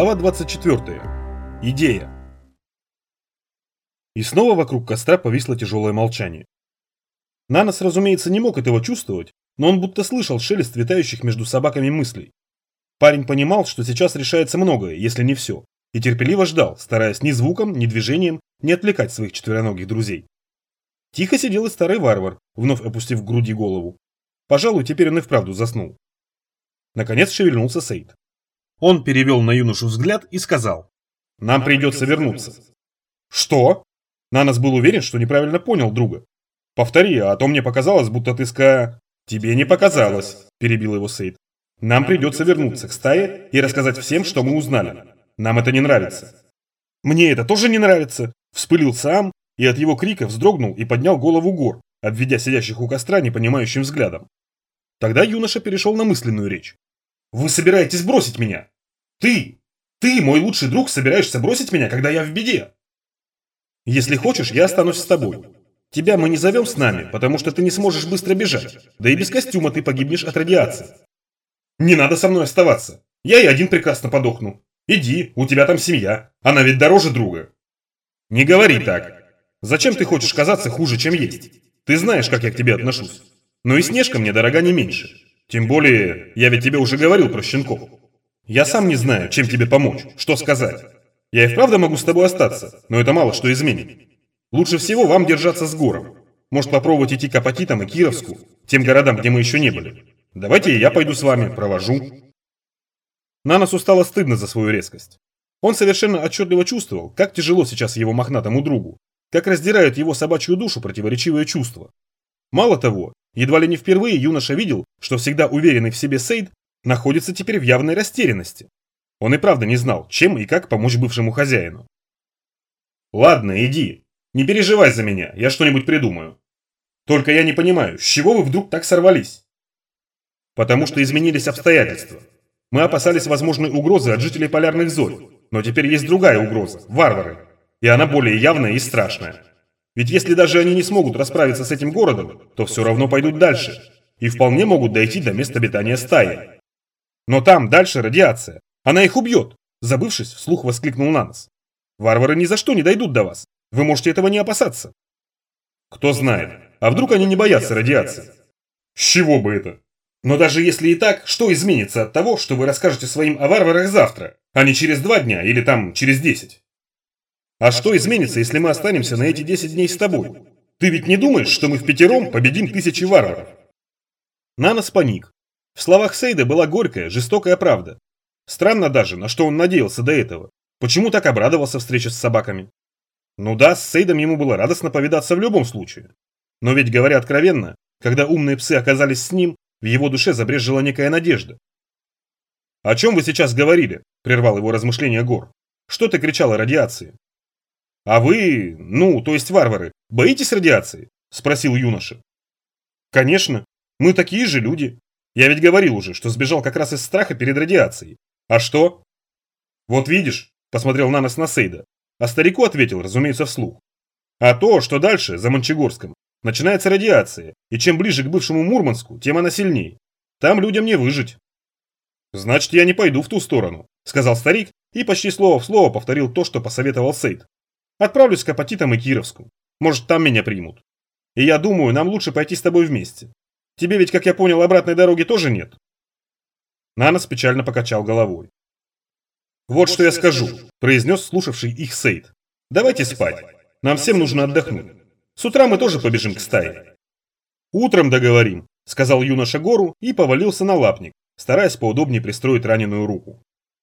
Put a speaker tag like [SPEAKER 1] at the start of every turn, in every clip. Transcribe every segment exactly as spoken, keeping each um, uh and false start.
[SPEAKER 1] Глава двадцать четвёртая. Идея. И снова вокруг костра повисло тяжелое молчание. Нанос, разумеется, не мог этого чувствовать, но он будто слышал шелест витающих между собаками мыслей. Парень понимал, что сейчас решается многое, если не все, и терпеливо ждал, стараясь ни звуком, ни движением не отвлекать своих четвероногих друзей. Тихо сидел и старый варвар, вновь опустив к груди голову. Пожалуй, теперь он и вправду заснул. Наконец шевельнулся Сейд. Он перевел на юношу взгляд и сказал: «Нам придется вернуться». «Что?» Нанос был уверен, что неправильно понял друга. «Повтори, а то мне показалось, будто ты ска...» «Тебе не показалось», – перебил его Сейд. «Нам придется вернуться к стае и рассказать всем, что мы узнали. Нам это не нравится». «Мне это тоже не нравится», – вспылил Саам, и от его крика вздрогнул и поднял голову Гор, обведя сидящих у костра непонимающим взглядом. Тогда юноша перешел на мысленную речь. «Вы собираетесь бросить меня? Ты! Ты, мой лучший друг, собираешься бросить меня, когда я в беде!» «Если хочешь, я останусь с тобой. Тебя мы не зовем с нами, потому что ты не сможешь быстро бежать, да и без костюма ты погибнешь от радиации». «Не надо со мной оставаться. Я и один прекрасно подохну. Иди, у тебя там семья, она ведь дороже друга». «Не говори так. Зачем ты хочешь казаться хуже, чем есть? Ты знаешь, как я к тебе отношусь. Но и Снежка мне дорога не меньше. Тем более, я ведь тебе уже говорил про щенков. Я сам не знаю, чем тебе помочь, что сказать. Я и вправду могу с тобой остаться, но это мало что изменит. Лучше всего вам держаться с Гором. Может, попробовать идти к Апатитам и Кировску, тем городам, где мы еще не были. Давайте и я пойду с вами, провожу». Наносу стало стыдно за свою резкость. Он совершенно отчетливо чувствовал, как тяжело сейчас его мохнатому другу, как раздирают его собачью душу противоречивые чувства. Мало того, едва ли не впервые юноша видел, что всегда уверенный в себе Сейд находится теперь в явной растерянности. Он и правда не знал, чем и как помочь бывшему хозяину. «Ладно, иди. Не переживай за меня, я что-нибудь придумаю. Только я не понимаю, с чего вы вдруг так сорвались?» «Потому что изменились обстоятельства. Мы опасались возможной угрозы от жителей полярных зорь, но теперь есть другая угроза – варвары. И она более явная и страшная. Ведь если даже они не смогут расправиться с этим городом, то все равно пойдут дальше. И вполне могут дойти до места обитания стаи. Но там дальше радиация. Она их убьет!» Забывшись, вслух воскликнул Нанос. «Варвары ни за что не дойдут до вас. Вы можете этого не опасаться». «Кто знает. А вдруг они не боятся радиации?» «С чего бы это? Но даже если и так, что изменится от того, что вы расскажете своим о варварах завтра, а не через два дня или там через десять? А что изменится, если мы останемся на эти десять дней с тобой? Ты ведь не думаешь, что мы впятером победим тысячи варваров?» Нанос паник. В словах Сейда была горькая, жестокая правда. Странно даже, на что он надеялся до этого. Почему так обрадовался встрече с собаками? Ну да, с Сейдом ему было радостно повидаться в любом случае. Но ведь, говоря откровенно, когда умные псы оказались с ним, в его душе забрезжила некая надежда. «О чем вы сейчас говорили?» – прервал его размышления Гор. «Что ты кричал о радиации?» «А вы, ну, то есть варвары, боитесь радиации?» – спросил юноша. «Конечно, мы такие же люди. Я ведь говорил уже, что сбежал как раз из страха перед радиацией. А что?» «Вот видишь», – посмотрел Нанос на Сейда, а старику ответил, разумеется, вслух. «А то, что дальше, за Мончегорском, начинается радиация, и чем ближе к бывшему Мурманску, тем она сильней. Там людям не выжить». «Значит, я не пойду в ту сторону», – сказал старик и почти слово в слово повторил то, что посоветовал Сейд. «Отправлюсь к Апатитам и Кировску. Может, там меня примут. И я думаю, нам лучше пойти с тобой вместе. Тебе ведь, как я понял, обратной дороги тоже нет?» Нанос печально покачал головой. «Вот что я скажу», – произнес слушавший их Сейд. «Давайте спать. Нам всем нужно отдохнуть. С утра мы тоже побежим к стае». «Утром договорим», – сказал юноша Гору и повалился на лапник, стараясь поудобнее пристроить раненую руку.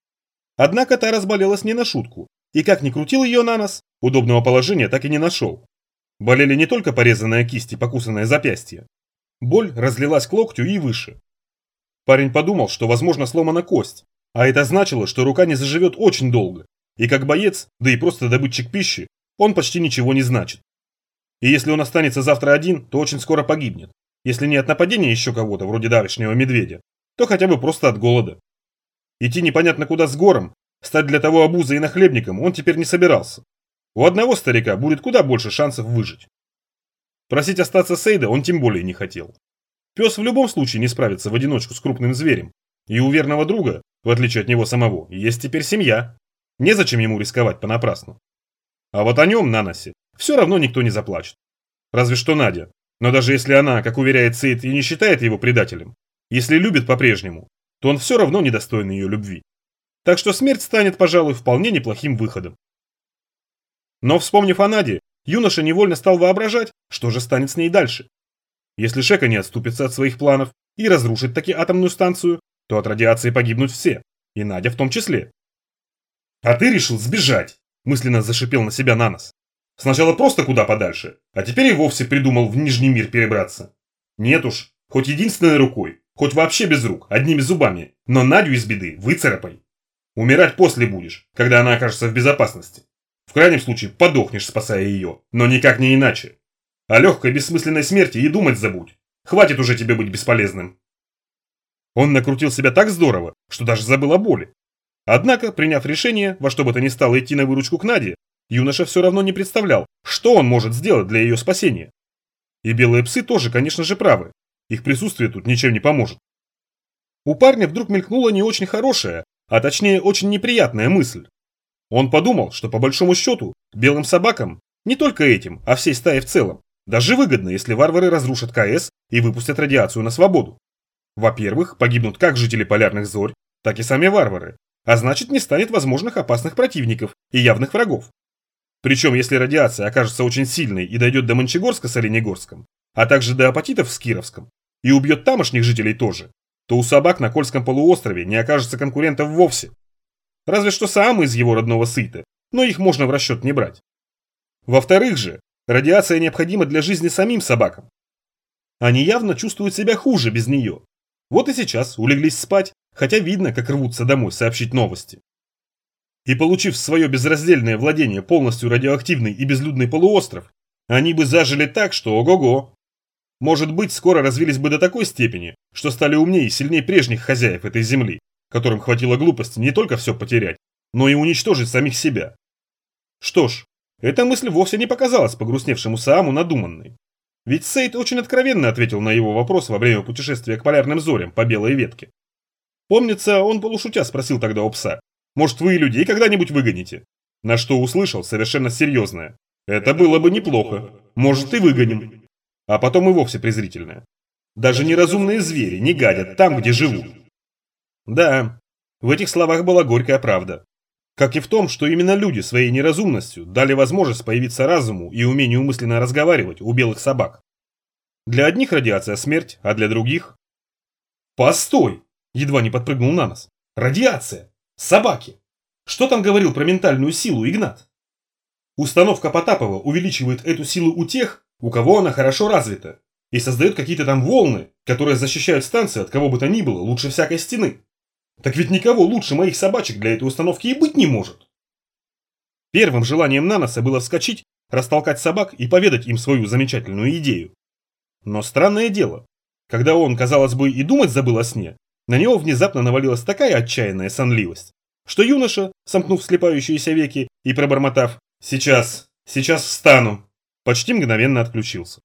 [SPEAKER 1] Однако та разболелась не на шутку, и как ни крутил ее Нанос, удобного положения так и не нашел. Болели не только порезанная кисть и покусанное запястье. Боль разлилась к локтю и выше. Парень подумал, что возможно сломана кость, а это значило, что рука не заживет очень долго, и как боец, да и просто добытчик пищи, он почти ничего не значит. И если он останется завтра один, то очень скоро погибнет. Если не от нападения еще кого-то, вроде давешнего медведя, то хотя бы просто от голода. Идти непонятно куда с Гором, стать для того обузой и нахлебником он теперь не собирался. У одного старика будет куда больше шансов выжить. Просить остаться Сейда он тем более не хотел. Пес в любом случае не справится в одиночку с крупным зверем, и у верного друга в отличие от него самого, есть теперь семья. Незачем ему рисковать понапрасну. А вот о нем, Наносе, все равно никто не заплачет. Разве что Надя. Но даже если она, как уверяет Сейд, и не считает его предателем, если любит по-прежнему, то он все равно недостоин ее любви. Так что смерть станет, пожалуй, вполне неплохим выходом. Но вспомнив о Наде, юноша невольно стал воображать, что же станет с ней дальше. Если Шека не отступится от своих планов и разрушит таки атомную станцию, то от радиации погибнут все, и Надя в том числе. «А ты решил сбежать!» – мысленно зашипел на себя Нанос. «Сначала просто куда подальше, а теперь и вовсе придумал в Нижний мир перебраться. Нет уж, хоть единственной рукой, хоть вообще без рук, одними зубами, но Надю из беды выцарапай. Умирать после будешь, когда она окажется в безопасности. В крайнем случае подохнешь, спасая ее, но никак не иначе. О легкой бессмысленной смерти и думать забудь. Хватит уже тебе быть бесполезным». Он накрутил себя так здорово, что даже забыл о боли. Однако, приняв решение, во что бы то ни стало идти на выручку к Наде, юноша все равно не представлял, что он может сделать для ее спасения. И белые псы тоже, конечно же, правы. Их присутствие тут ничем не поможет. У парня вдруг мелькнула не очень хорошая, а точнее очень неприятная мысль. Он подумал, что по большому счету белым собакам, не только этим, а всей стае в целом, даже выгодно, если варвары разрушат КС и выпустят радиацию на свободу. Во-первых, погибнут как жители полярных зорь, так и сами варвары, а значит не станет возможных опасных противников и явных врагов. Причем, если радиация окажется очень сильной и дойдет до Мончегорска с Оленегорском, а также до апатитов с Кировском, и убьет тамошних жителей тоже, то у собак на Кольском полуострове не окажется конкурентов вовсе. Разве что саамы из его родного Сыта, но их можно в расчет не брать. Во-вторых же, радиация необходима для жизни самим собакам. Они явно чувствуют себя хуже без нее. Вот и сейчас улеглись спать, хотя видно, как рвутся домой сообщить новости. И получив в свое безраздельное владение полностью радиоактивный и безлюдный полуостров, они бы зажили так, что ого-го. Может быть, скоро развились бы до такой степени, что стали умнее и сильнее прежних хозяев этой земли, которым хватило глупости не только все потерять, но и уничтожить самих себя. Что ж, эта мысль вовсе не показалась погрустневшему Сааму надуманной. Ведь Сейд очень откровенно ответил на его вопрос во время путешествия к полярным зорям по белой ветке. Помнится, он полушутя спросил тогда у пса: «Может, вы и людей когда-нибудь выгоните?» На что услышал совершенно серьезное: «Это было бы неплохо. Может, и выгоним». А потом и вовсе презрительное: «Даже неразумные звери не гадят там, где живут». Да, в этих словах была горькая правда. Как и в том, что именно люди своей неразумностью дали возможность появиться разуму и умению мысленно разговаривать у белых собак. Для одних радиация смерть, а для других... «Постой!» – едва не подпрыгнул Нанос. «Радиация! Собаки! Что там говорил про ментальную силу Игнат?» Установка Потапова увеличивает эту силу у тех, у кого она хорошо развита, и создает какие-то там волны, которые защищают станцию от кого бы то ни было лучше всякой стены. Так ведь никого лучше моих собачек для этой установки и быть не может. Первым желанием Наноса было вскочить, растолкать собак и поведать им свою замечательную идею. Но странное дело, когда он, казалось бы, и думать забыл о сне, на него внезапно навалилась такая отчаянная сонливость, что юноша, сомкнув слепающиеся веки и пробормотав «Сейчас, сейчас встану», почти мгновенно отключился.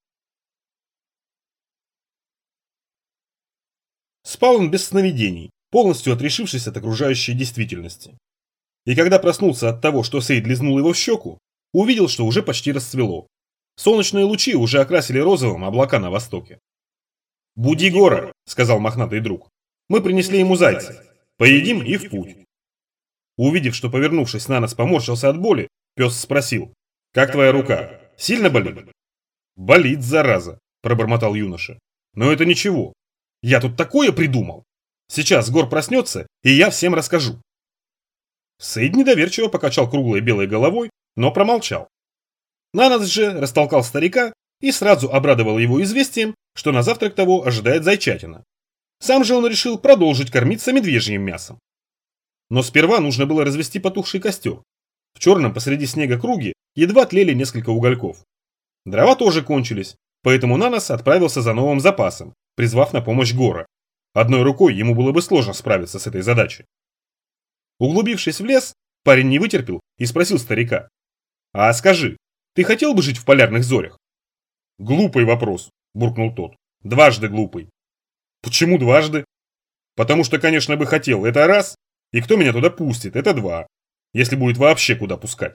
[SPEAKER 1] Спал он без сновидений, полностью отрешившись от окружающей действительности. И когда проснулся от того, что Сейд лизнул его в щеку, увидел, что уже почти расцвело. Солнечные лучи уже окрасили розовым облака на востоке. «Буди Гора», — сказал мохнатый друг. «Мы принесли ему зайца. Поедим и в путь». Увидев, что, повернувшись, Нанос поморщился от боли, пес спросил: «Как твоя рука? Сильно болит?» «Болит, зараза», — пробормотал юноша. «Но это ничего. Я тут такое придумал. Сейчас Гор проснется, и я всем расскажу». Сейд недоверчиво покачал круглой белой головой, но промолчал. Нанос же растолкал старика и сразу обрадовал его известием, что на завтрак того ожидает зайчатина. Сам же он решил продолжить кормиться медвежьим мясом. Но сперва нужно было развести потухший костер. В черном посреди снега круге едва тлели несколько угольков. Дрова тоже кончились, поэтому Нанос отправился за новым запасом, призвав на помощь Гора. Одной рукой ему было бы сложно справиться с этой задачей. Углубившись в лес, парень не вытерпел и спросил старика: «А скажи, ты хотел бы жить в полярных зорях?» «Глупый вопрос», – буркнул тот. «Дважды глупый». «Почему дважды?» «Потому что, конечно, бы хотел, это раз, И кто меня туда пустит, это два. Если будет вообще куда пускать.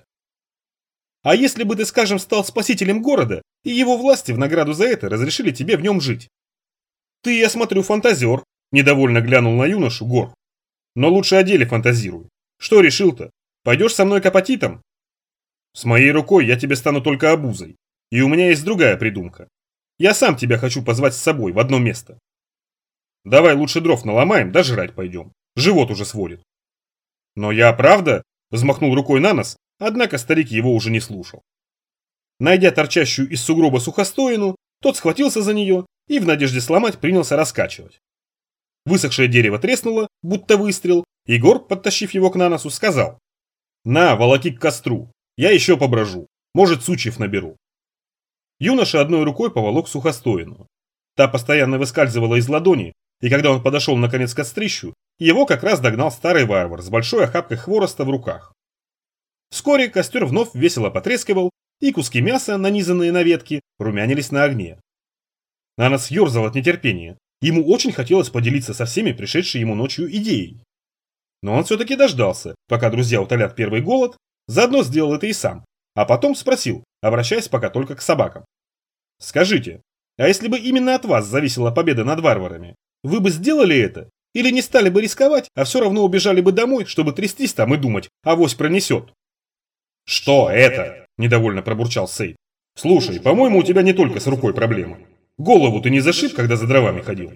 [SPEAKER 1] А если бы ты, скажем, стал спасителем города, и его власти в награду за это разрешили тебе в нем жить? Ты, я смотрю, фантазер, недовольно глянул на юношу Гор. Но лучше о деле фантазируй. Что решил-то? Пойдешь со мной к апатитам? С моей рукой я тебе стану только обузой. И у меня есть другая придумка. Я сам тебя хочу позвать с собой в одно место. Давай лучше дров наломаем, да жрать пойдем. Живот уже сводит. Но я, правда, взмахнул рукой на нос, однако старик его уже не слушал. Найдя торчащую из сугроба сухостоину, тот схватился за нее и в надежде сломать принялся раскачивать. Высохшее дерево треснуло, будто выстрел, и Гор, подтащив его к наносу, сказал: «На, волоки к костру, я еще поброжу, может, сучьев наберу». Юноша одной рукой поволок сухостоину. Та постоянно выскальзывала из ладони, и когда он подошел наконец к кострищу, его как раз догнал старый варвар с большой охапкой хвороста в руках. Вскоре костер вновь весело потрескивал, и куски мяса, нанизанные на ветки, румянились на огне. Нанос ерзал от нетерпения. Ему очень хотелось поделиться со всеми пришедшей ему ночью идеей. Но он все-таки дождался, пока друзья утолят первый голод, заодно сделал это и сам, а потом спросил, обращаясь пока только к собакам. «Скажите, а если бы именно от вас зависела победа над варварами, вы бы сделали это? Или не стали бы рисковать, а все равно убежали бы домой, чтобы трястись там и думать, авось пронесет?» «Что это?» – недовольно пробурчал Сейд. «Слушай, по-моему, у тебя не только с рукой проблемы. Голову ты не зашиб, когда за дровами ходил?»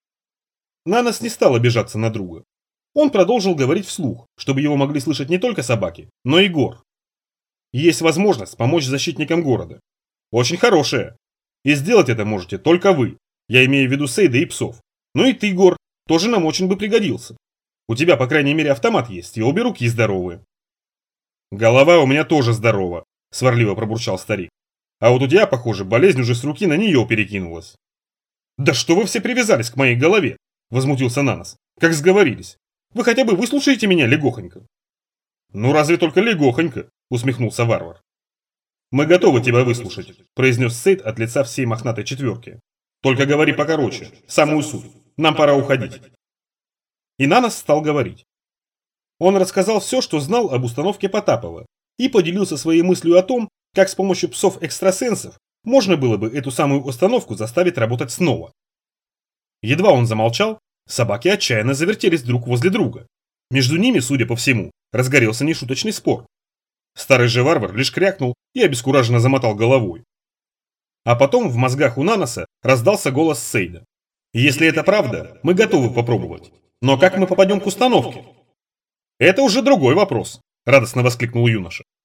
[SPEAKER 1] Нанос не стал обижаться на друга. Он продолжил говорить вслух, чтобы его могли слышать не только собаки, но и Гор. «Есть возможность помочь защитникам города. Очень хорошая. И сделать это можете только вы. Я имею в виду Сейда и псов. Ну и ты, Гор, тоже нам очень бы пригодился. У тебя, по крайней мере, автомат есть, и обе руки здоровые». «Голова у меня тоже здорова», – сварливо пробурчал старик. «А вот у тебя, похоже, болезнь уже с руки на нее перекинулась». «Да что вы все привязались к моей голове?» – возмутился Нанос. «Как сговорились. Вы хотя бы выслушаете меня легохонько». «Ну разве только легохонько», – усмехнулся варвар. «Мы готовы тебя выслушать», – произнес Сейд от лица всей мохнатой четверки. «Только говори покороче, самую суть. Нам пора уходить». И Нанос стал говорить. Он рассказал все, что знал об установке Потапова, и поделился своей мыслью о том, как с помощью псов-экстрасенсов можно было бы эту самую установку заставить работать снова. Едва он замолчал, собаки отчаянно завертелись друг возле друга. Между ними, судя по всему, разгорелся нешуточный спор. Старый же варвар лишь крякнул и обескураженно замотал головой. А потом в мозгах у Наноса раздался голос Сейда. «Если это правда, мы готовы попробовать. Но как мы попадем к установке?» «Это уже другой вопрос», – радостно воскликнул юноша.